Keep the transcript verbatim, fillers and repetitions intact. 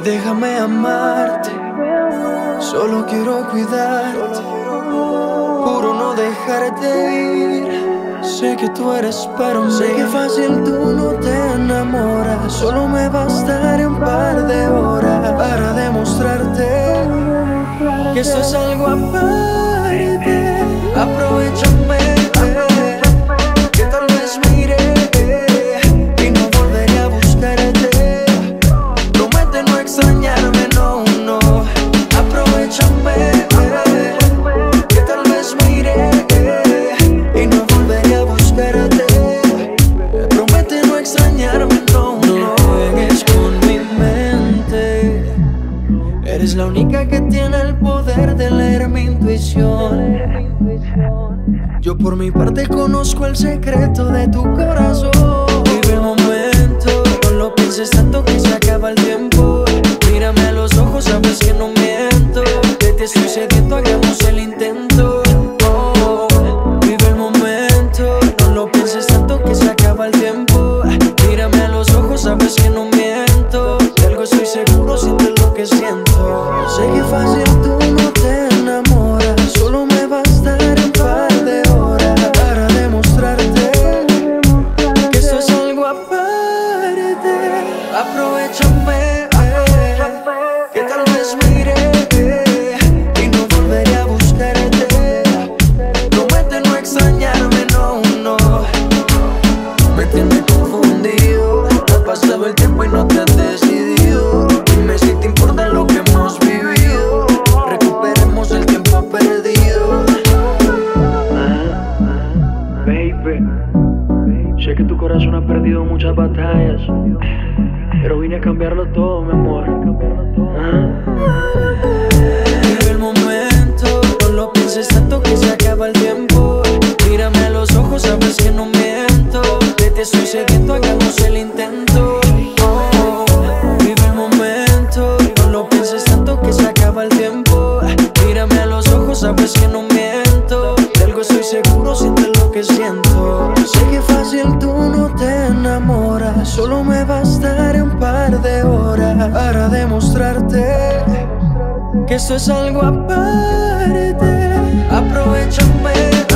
déjame amarte. Solo quiero cuidarte, juro no dejarte ir. Sé que tú eres para mí. Sé que fácil tú no te enamoras. Solo me bastará un par de horas para demostrarte que esto es algo aparte. Aprovechame, que tal vez me iré y no volveré a buscarte. Promete no extrañarme, no, no. Aprovechame, que tal vez me iré y no volveré a buscarte. Promete no extrañarme, no, no. No juegues con mi mente. Eres la única que tiene el poder de leer mi intuición. Yo por mi parte conozco el secreto de tu corazón. Vive el momento, no lo pienses tanto que se acaba el tiempo. Mírame a los ojos, sabes que no miento. Que te estoy sediento, hagamos el intento. Oh, vive el momento, no lo pienses tanto que se acaba el tiempo. Mírame a los ojos, sabes que no miento. De algo estoy seguro, sientes lo que siento. Sé que fácil tú no te enamoras. Solo me bastará un par de horas para demostrarte que esto es algo aparte. Aprovechame, que tal vez me iré y no volveré a buscarte. Promete no extrañarme, no, no. Me tienes confundido. Ha pasado el tiempo y no te has decidido. Dime si te importa lo que hemos vivido. Recuperemos el tiempo perdido. Baby, sé que tu corazón ha perdido muchas batallas, pero vine a cambiarlo todo, mi amor. Vive el momento, no lo pienses tanto que se acaba el tiempo. Mírame a los ojos, sabes que no miento. Que te estoy sediento, hagamos el intento. Oh, vive el momento, no lo pienses tanto que se acaba el tiempo. Mírame a los ojos, sabes que no miento. De algo estoy seguro, sientes lo que siento. Sé que fácil tú no te enamoras. Solo me bastará un par de horas para demostrarte que esto es algo aparte. Aprovechame.